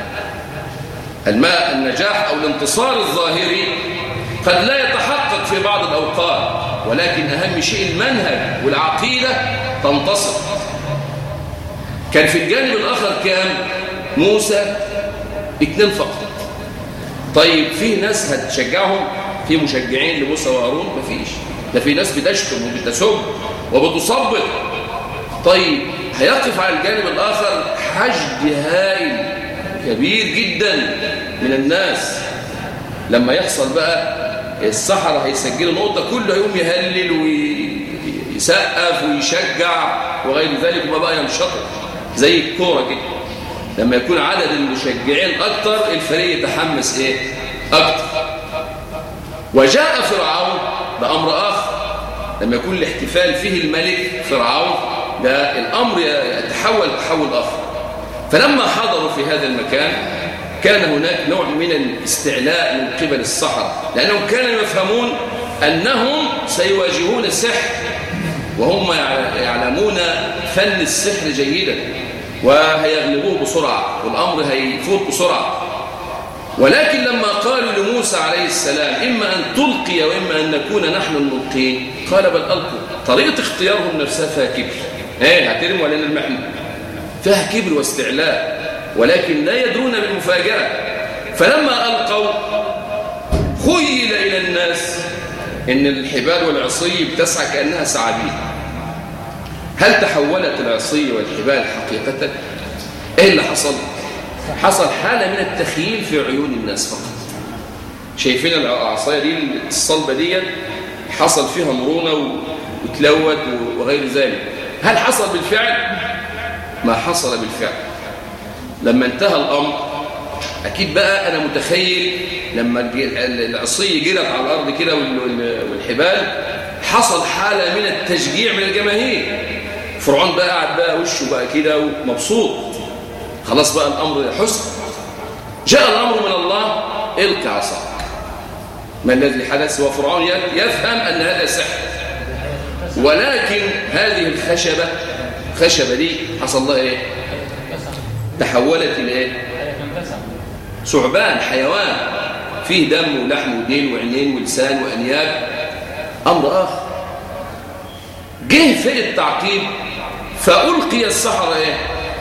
النجاح أو الانتصار الظاهري قد لا يتحقق في بعض الأوقات، ولكن أهم شيء المنهج والعقيدة تنتصر. كان في الجانب الآخر كام؟ موسى 2 فقط. طيب في ناس هتشجعهم؟ في مشجعين لموسى وهارون؟ مفيش. ده في ناس بتشتم وبتسب وبتصبط. طيب هيقف على الجانب الآخر حشد هائل كبير جدا من الناس. لما يحصل بقى السحرة هيسجلوا نقطة، كله يوم يهلل ويسقف ويشجع وغير ذلك، وما بقى ينشطر زي الكورة كده. لما يكون عدد المشجعين أكتر الفريق يتحمس أكتر. وجاء فرعون بأمر آخر. لما يكون الاحتفال فيه الملك فرعون، ده الأمر يتحول تحول آخر. فلما حضروا في هذا المكان كان هناك نوع من الاستعلاء من قبل السحرة، لأنهم كانوا يفهمون أنهم سيواجهون السحر، وهم يعلمون فن السحر جيدا، وهيغلبوه بسرعة والأمر هيفوت بسرعة. ولكن لما قالوا لموسى عليه السلام إما أن تلقي وإما أن نكون نحن الملقين، قال بل ألقوا. طريقة اختيارهم نفسها فيها كبر. هترموا ولا نرمي؟ فيها كبر واستعلاء. ولكن لا يدرون بالمفاجأة. فلما ألقوا خيل إلى الناس إن الحبال والعصي بتسعى كأنها ثعابين. هل تحولت العصي والحبال حقيقة؟ إيه اللي حصل؟ حصل حالة من التخييل في عيون الناس فقط. شايفين العصاية دي الصلبة دي حصل فيها مرونة وتلوت وغير ذلك. هل حصل بالفعل؟ ما حصل بالفعل. لما انتهى الأمر أكيد بقى أنا متخيل لما العصي جرت على الأرض كده والحبال حصل حالة من التشجيع من الجماهير. فرعون بقى قاعد بقى وشه بقى كده ومبسوط، خلاص بقى الأمر حسن. جاء الأمر من الله القى عصاك. ما الذي حدث؟ وفرعون يفهم أن هذا سحر، ولكن هذه الخشبة دي حصل لها إيه؟ تحولت إلى إيه؟ ثعبان، حيوان فيه دم ولحم ودين وعينين ولسان وأنياب، أمر آخر. جه في التعقيب فألقي السحرة إيه؟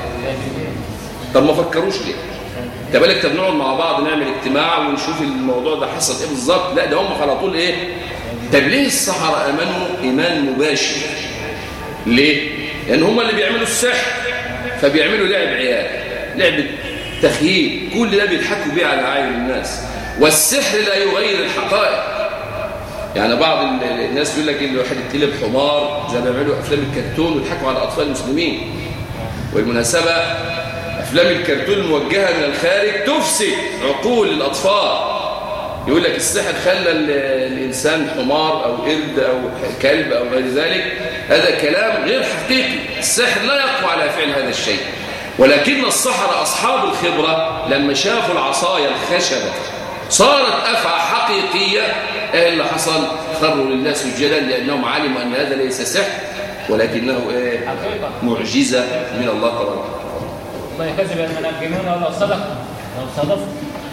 طب ما فكروش ليه؟ انت بالك طب نقعد مع بعض نعمل اجتماع ونشوف الموضوع ده حصل ايه بالظبط؟ لا، ده هم على طول ايه؟ طب ليه السحرة امنوا ايمان مباشر؟ ليه؟ لان هم اللي بيعملوا السحر، فبيعملوا لعب عيال، لعبة تخييل، كل ده بيضحكوا بيه على اعين الناس. والسحر لا يغير الحقائق. يعني بعض الناس يقول لك الواحد يتقلب حمار زي ما بيعملوا افلام الكرتون ويضحكوا على اطفال المسلمين. والمناسبة أفلام الكرتون الموجهة من الخارج تفسد عقول الأطفال. يقول لك السحر خلى الإنسان حمار أو قرد أو كلب أو غير ذلك. هذا كلام غير حقيقي. السحر لا يقوى على فعل هذا الشيء، ولكن السحرة أصحاب الخبرة لما شافوا العصاية الخشبة صارت أفعى حقيقية، إيه اللي حصل؟ خروا لله سجدا لأنهم علموا أن هذا ليس سحر ولكنه معجزة من الله تبارك. الله يكذب المنجمون ولو صدقوا لو صدقوا.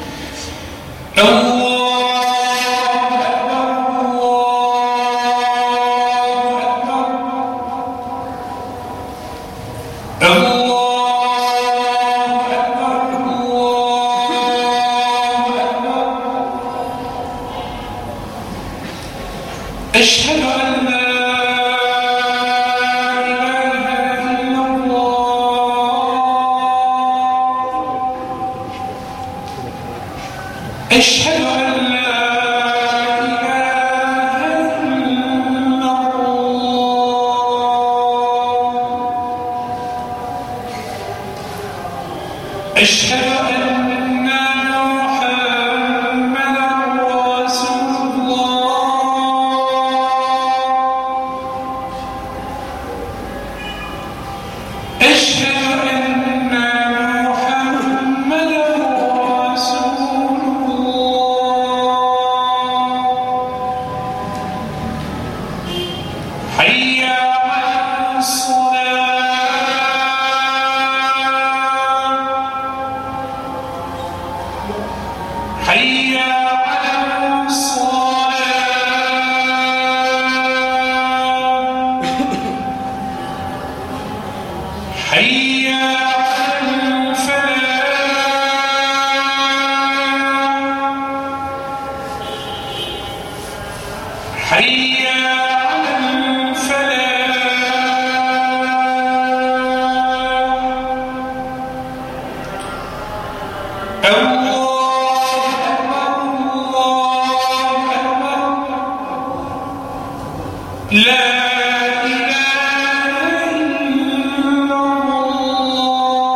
أشهد أن لا أشهد أن لا إله إلا الله. أشهد أن محمدا رسول الله. أشهد أن محمدا رسول حي على الصلاة. حي على الصلاة. حي على الفلاح. حي على الفلاح. الله أكبر الله أكبر لا إله إلا الله.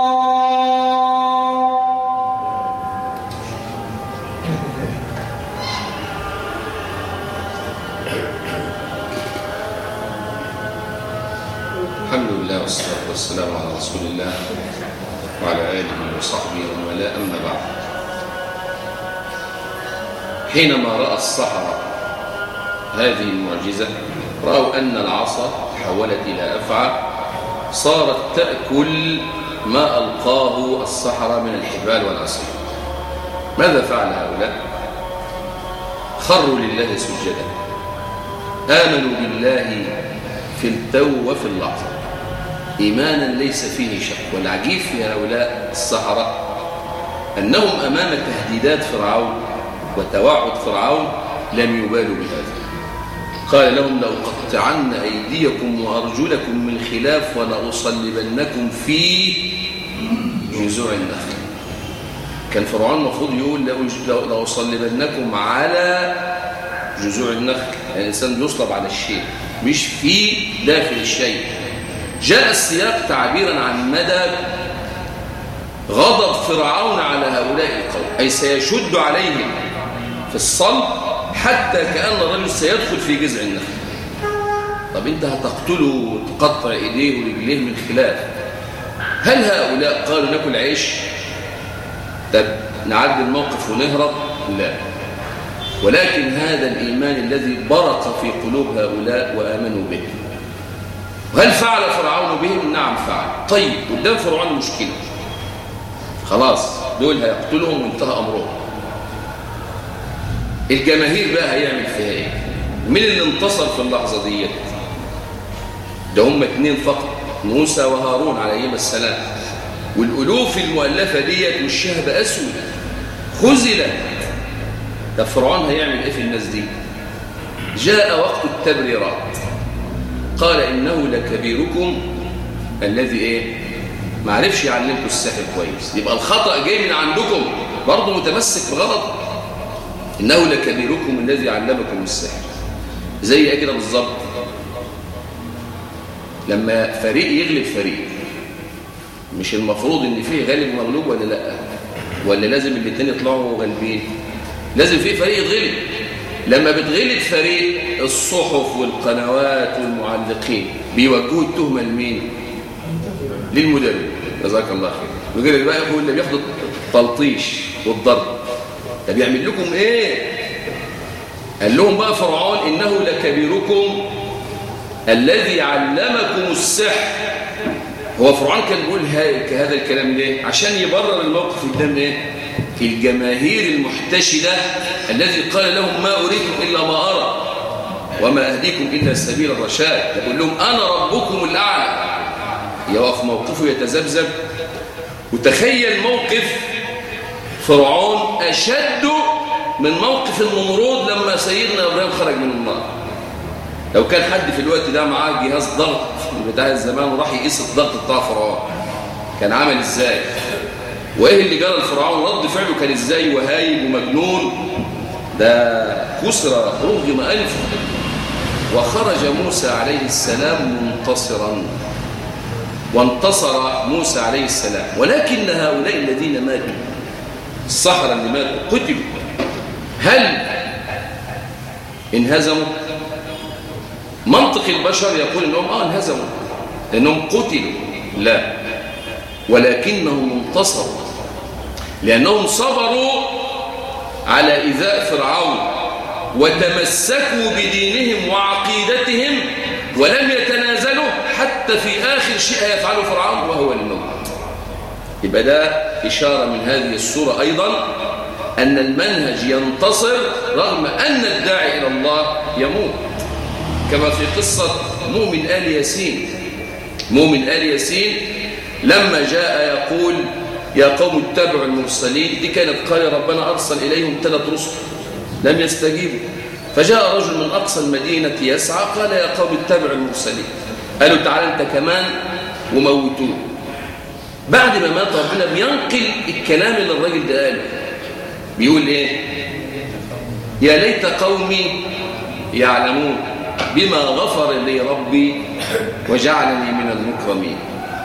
الحمد لله والصلاة والسلام على رسول الله وعلى آله وصحبه ومن والاه، أما بعد. حينما رأى السحرة هذه المعجزة رأوا أن العصا تحولت إلى أفعى صارت تأكل ما ألقاه السحرة من الحبال والعصي. ماذا فعل هؤلاء؟ خروا لله سجدا، آمنوا بالله في التو وفي اللحظة. إيمانا ليس فيه شك. والعجيب في هؤلاء السحرة أنهم أمام تهديدات فرعون وتوعد فرعون لم يبالوا بهذا. قال لهم لأقطعن أيديكم وأرجلكم من خلاف ولأصلبنكم في جذوع النخل. كان فرعون المفروض يقول لأصلبنكم على جذوع النخل، يعني الإنسان يصلب على الشيء مش في داخل الشيء. جاء السياق تعبيرا عن مدى غضب فرعون على هؤلاء القوم، أي سيشد عليهم في الصلب حتى كأن الرجل سيدخل في جذع النخل. طب انت هتقتله وتقطع ايديه ورجليه من خلاف، هل هؤلاء قالوا ناكل عيش؟ طب نعد الموقف ونهرب؟ لا، ولكن هذا الإيمان الذي برق في قلوب هؤلاء وآمنوا به. وهل فعل فرعون بهم؟ نعم فعل. طيب قدام فرعون مشكلة، خلاص دول هيقتلهم وانتهى أمرهم. الجماهير بقى هيعمل فيها ايه؟ مين اللي انتصر في اللحظة ديت؟ ده هم 2 فقط، موسى وهارون عليهما السلام، والألوف المؤلفة ديت والشهب أسود خزلت. ده فرعون هيعمل ايه في الناس دي؟ جاء وقت التبريرات، قال إنه لكبيركم الذي ايه؟ ما عرفش يعلمكم السحر كويس، يبقى الخطأ جاي من عندكم، برضه متمسك بغلط. إنه لكبيركم الذي علمكم السحر. زي كده بالظبط لما فريق يغلب فريق، مش المفروض ان فيه غالب ومغلوب ولا لا؟ ولا لازم الاثنين يطلعوا غالبين؟ لازم فيه فريق يتغلب. لما بتغلب فريق، الصحف والقنوات والمعلقين بيوجهوا التهمه لمين؟ للمدرب. جزاك الله خير. يقول لك بقى هو اللي بياخد التلطيش والضرب. طب يعمل لكم ايه؟ قال لهم بقى فرعون انه لكبيركم الذي علمكم السحر. هو فرعون كان بيقول هذا الكلام ليه؟ عشان يبرر الموقف قدام ايه؟ الجماهير المحتشده الذي قال لهم ما اريكم الا ما ارى وما اهديكم الا سبيل الرشاد. يقول لهم انا ربكم الاعلى. يقف موقفه يتذبذب. وتخيل موقف فرعون أشد من موقف النمرود لما سيدنا إبراهيم خرج من النار. لو كان حد في الوقت ده معاه جهاز ضغط بتاع الزمان وراح يقيس الضغط بتاع فرعون كان عمل ازاي؟ وايه اللي جرى لفرعون؟ رد فعله كان ازاي؟ وهايب ومجنون. ده كسر رغم أنفه. وخرج موسى عليه السلام منتصرا، وانتصر موسى عليه السلام. ولكن هؤلاء الذين ماتوا، السحرة اللي ماتوا قتلوا، هل انهزموا؟ منطق البشر يقول انهم انهزموا لانهم قتلوا. لا، ولكنهم انتصروا لانهم صبروا على ايذاء فرعون وتمسكوا بدينهم وعقيدتهم ولم يتنازلوا حتى في آخر شيء يفعله فرعون وهو الموت. يبقى ده إشارة من هذه السورة أيضا أن المنهج ينتصر رغم أن الداعي إلى الله يموت، كما في قصة مؤمن آل ياسين. مؤمن آل ياسين لما جاء يقول يا قوم اتبعوا المرسلين، دي كانت قال ربنا أرسل إليهم 3 رسل لم يستجيبوا، فجاء رجل من أقصى المدينة يسعى قال يا قوم اتبعوا المرسلين. قالوا تعال أنت كمان وموتوه. بعد ما مات ربنا بينقل الكلام اللي الراجل ده قاله، بيقول ايه؟ يا ليت قومي يعلمون بما غفر لي ربي وجعلني من المكرمين.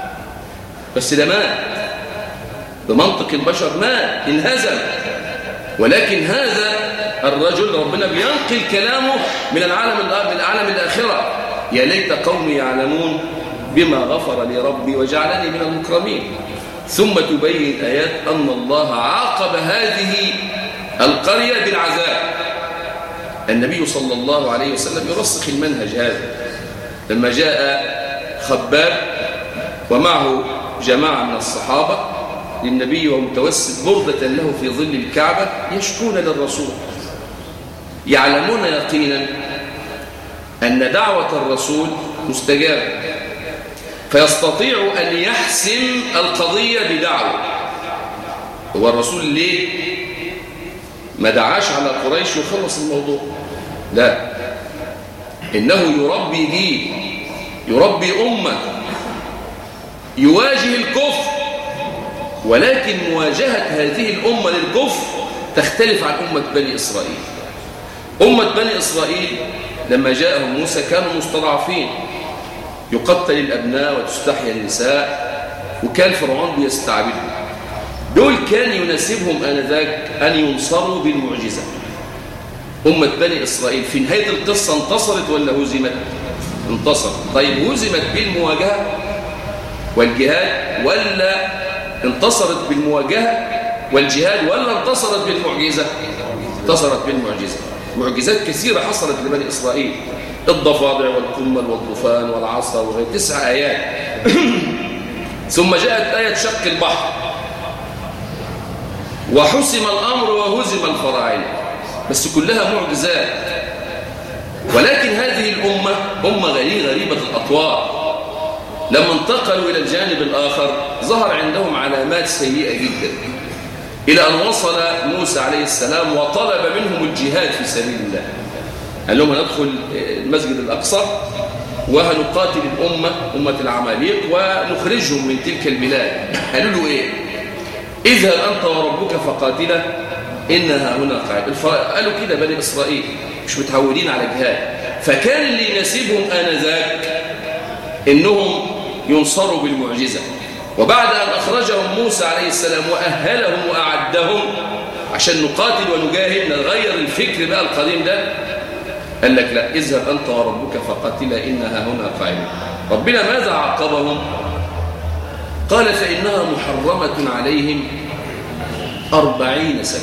بس ده مات بمنطق البشر، مات انهزم. ولكن هذا الرجل ربنا بينقل كلامه من العالم الآخرة. يا ليت قومي يعلمون بما غفر لي ربي وجعلني من المكرمين. ثم تبين آيات أن الله عاقب هذه القرية بالعذاب. النبي صلى الله عليه وسلم يرسخ المنهج هذا لما جاء خباب ومعه جماعة من الصحابة للنبي ومتوسد بردة له في ظل الكعبة يشكون للرسول، يعلمون يقينا أن دعوة الرسول مستجابة، فيستطيع أن يحسم القضية بدعوة. هو الرسول ليه ما دعاش على قريش وخلص الموضوع؟ لا، إنه يربي جيل، يربي أمة يواجه الكفر، ولكن مواجهة هذه الأمة للكفر تختلف عن أمة بني إسرائيل. أمة بني إسرائيل لما جاءهم موسى كانوا مستضعفين، يقتل الأبناء وتستحيا النساء، وكان فرعون بيستعبدهم. دول كان يناسبهم آنذاك أن ينصروا بالمعجزة. أمة بني إسرائيل في نهاية القصة انتصرت ولا هزمت؟ انتصرت. طيب هزمت بالمواجهة والجهاد، ولا انتصرت بالمواجهة والجهاد، ولا انتصرت بالمعجزة؟ انتصرت بالمعجزة. معجزات كثيرة حصلت لبني إسرائيل، الضفادع والقمل والطوفان والعصا وغير 9 آيات. ثم جاءت آية شق البحر، وحسم الأمر وهزم الفراعنة، بس كلها معجزات. ولكن هذه الأمة أمة غريبة الأطوار، لما انتقلوا إلى الجانب الآخر ظهر عندهم علامات سيئة جدا، إلى أن وصل موسى عليه السلام وطلب منهم الجهاد في سبيل الله. قال لهم هندخل المسجد الأقصى وهنقاتل الأمة، أمة العماليق، ونخرجهم من تلك البلاد. قالوا له إيه؟ اذهب أنت وربك فقاتلا إنها هنا قاعد. قالوا كده بني إسرائيل مش متعودين على جهاد، فكان اللي يناسبهم آنذاك إنهم ينصروا بالمعجزة. وبعد أن أخرجهم موسى عليه السلام وأهلهم وأعدهم عشان نقاتل ونجاهد، نغير الفكر بقى القديم ده، قال لك لا، اذهب أنت وربك فقاتلا إنها هنا قاعدة. ربنا ماذا عاقبهم؟ قال فإنها محرمة عليهم 40 سنة.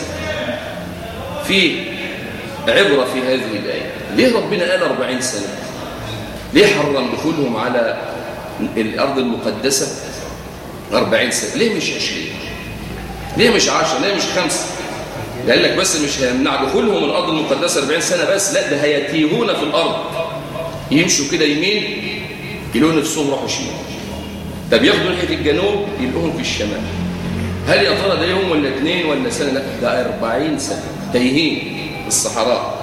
في عبرة في هذه الآية. ليه ربنا قال 40 سنة؟ ليه حرم دخولهم على الأرض المقدسة 40 سنة؟ ليه مش 20؟ ليه مش 10؟ ليه مش 5؟ قال لك بس مش هيمنع دخولهم الأرض المقدسة 40 سنة بس، لا ده هيتيهون في الأرض، يمشوا كده يمين يلاقوا نفسهم راحوا شمال، طب ياخدوا ناحية الجنوب يلاقوهم في الشمال. هل يا ترى ده يوم ولا 2 ولا سنة؟ لا ده 40 سنة تايهين الصحراء.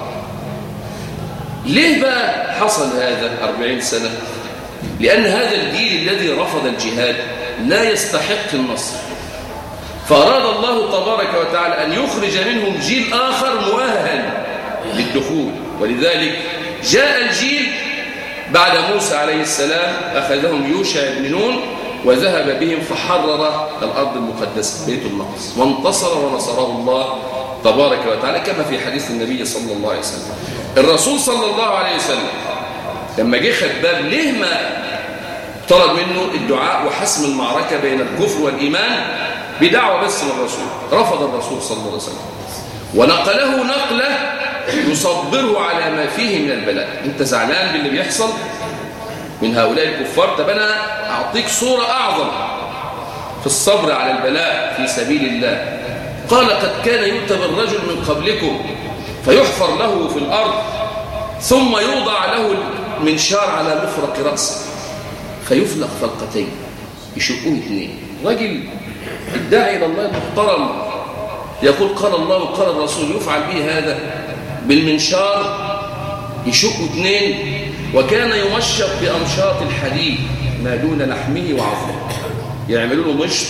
ليه بقى حصل هذا 40 سنة؟ لأن هذا الجيل الذي رفض الجهاد لا يستحق النصر، فأراد الله تبارك وتعالى أن يخرج منهم جيل آخر مؤهل للدخول. ولذلك جاء الجيل بعد موسى عليه السلام، أخذهم يوشع بن نون وذهب بهم فحرر الأرض المقدسة بيت المقدس، وانتصر ونصره الله تبارك وتعالى كما في حديث النبي صلى الله عليه وسلم. الرسول صلى الله عليه وسلم لما جه خباب ليه ما طلب منه الدعاء وحسم المعركة بين الكفر والإيمان بدعوة بس من الرسول؟ رفض الرسول صلى الله عليه وسلم ونقله نقلة يصبره على ما فيه من البلاء. انت زعلان باللي بيحصل من هؤلاء الكفار؟ طب انا اعطيك صورة اعظم في الصبر على البلاء في سبيل الله. قال قد كان يؤتى بالرجل من قبلكم فيحفر له في الارض ثم يوضع له المنشار على مفرق رأسه فيفلق فلقتين، يشقوه 2. راجل الداعي الى الله المحترم يقول قال الله وقال الرسول، يفعل به هذا بالمنشار يشقوا 2. وكان يمشط بأمشاط الحديد ما دون لحمه وعظمه، يعملوا له مشط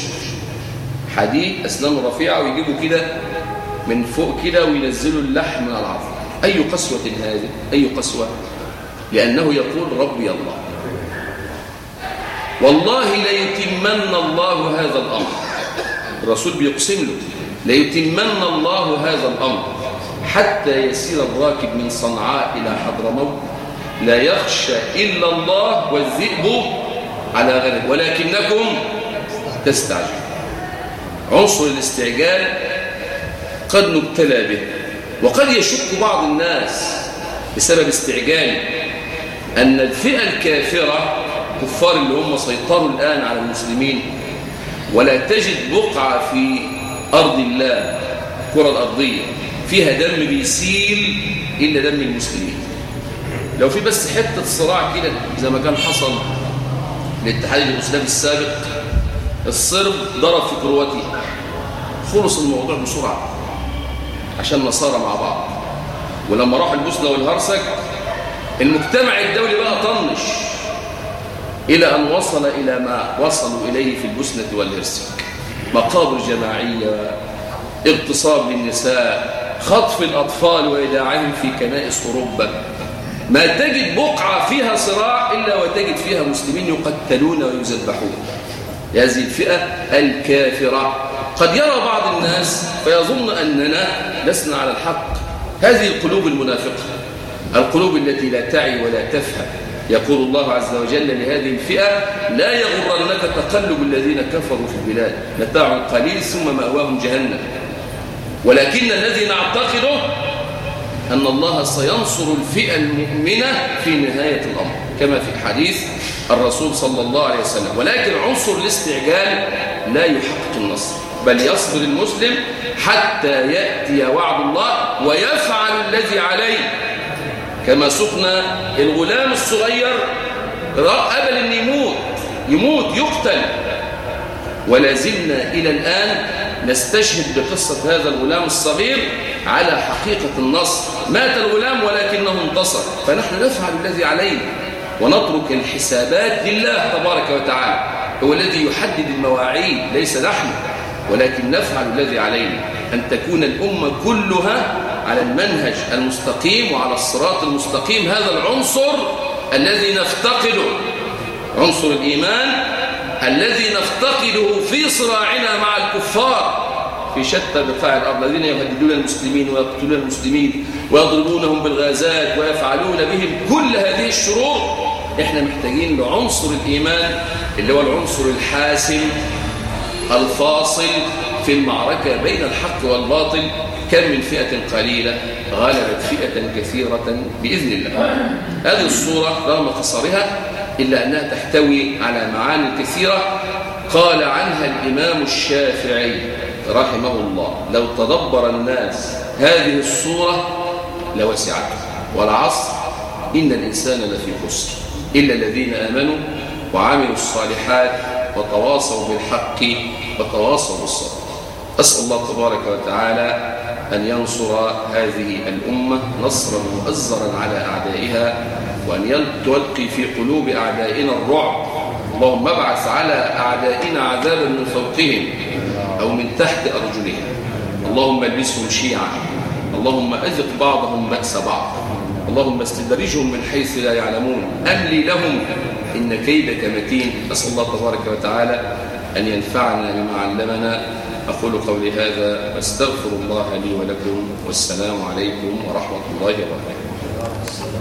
حديد أسنانه رفيعة ويجيبوا كده من فوق كده وينزلوا اللحم من العظم. أي قسوة هذه؟ أي قسوة؟ لأنه يقول ربي الله، والله ليتمن الله هذا الأمر. الرسول بيقسم له ليتمن الله هذا الأمر حتى يسير الراكب من صنعاء إلى حضرموت لا يخشى إلا الله والذئب على غنم ولكنكم تستعجل. عنصر الاستعجال قد نبتلى به، وقد يشك بعض الناس بسبب استعجال أن الفئة الكافرة كفار اللي هم سيطروا الآن على المسلمين، ولا تجد بقعة في أرض الله الكرة الأرضية فيها دم بيسيل إلا دم المسلمين. لو في بس حتة صراع كده زي ما كان حصل الاتحاد اليوغوسلافي السابق الصرب ضرب في كرواتيا، خلص الموضوع بسرعة عشان النصارى مع بعض. ولما راحوا البوسنة والهرسك المجتمع الدولي بقى طنش إلى أن وصل إلى ما وصلوا إليه في البوسنة والهرسك، مقابر جماعية، اغتصاب للنساء، خطف الأطفال وإيداعهم في كنائس أوروبا. ما تجد بقعة فيها صراع إلا وتجد فيها مسلمين يقتلون ويذبحون. هذه الفئة الكافرة قد يرى بعض الناس فيظن أننا لسنا على الحق. هذه القلوب المنافقة، القلوب التي لا تعي ولا تفهم. يقول الله عز وجل لهذه الفئة: لا يغرنك تقلب الذين كفروا في البلاد، متاع قليل ثم مأواهم جهنم. ولكن الذي نعتقده أن الله سينصر الفئة المؤمنة في نهاية الأمر كما في حديث الرسول صلى الله عليه وسلم. ولكن عنصر الاستعجال لا يحقق النصر، بل يصبر المسلم حتى يأتي وعد الله ويفعل الذي عليه. كما سقنا الغلام الصغير قبل أن يموت يقتل، ولا زلنا إلى الآن نستشهد بقصة هذا الغلام الصغير على حقيقة النصر. مات الغلام ولكنه انتصر. فنحن نفعل الذي علينا ونترك الحسابات لله تبارك وتعالى، هو الذي يحدد المواعيد ليس نحن، ولكن نفعل الذي علينا أن تكون الأمة كلها على المنهج المستقيم وعلى الصراط المستقيم. هذا العنصر الذي نفتقده، عنصر الإيمان الذي نفتقده في صراعنا مع الكفار في شتى بقاع الأرض، الذين يهددون المسلمين ويقتلون المسلمين ويضربونهم بالغازات ويفعلون بهم كل هذه الشرور. احنا محتاجين لعنصر الإيمان اللي هو العنصر الحاسم الفاصل في المعركة بين الحق والباطل. كم من فئة قليلة غلبت فئة كثيرة بإذن الله. هذه الصورة رغم قصرها إلا أنها تحتوي على معاني كثيرة قال عنها الإمام الشافعي رحمه الله: لو تدبر الناس هذه الصورة لوسعته، والعصر إن الإنسان لفي خسر إلا الذين آمنوا وعملوا الصالحات وتواصوا بالحق وتواصوا بالصبر. أسأل الله تبارك وتعالى أن ينصر هذه الأمة نصرا مؤزرا على أعدائها، وأن تلقي في قلوب أعدائنا الرعب. اللهم ابعث على أعدائنا عذابا من فوقهم أو من تحت أرجلهم. اللهم البسهم شيعا، اللهم أذق بعضهم بأس بعض، اللهم استدرجهم من حيث لا يعلمون، أملي لهم إن كيدك متين. أسأل الله تبارك وتعالى أن ينفعنا بما علمنا. أقول قولي هذا واستغفر الله لي ولكم، والسلام عليكم ورحمة الله وبركاته.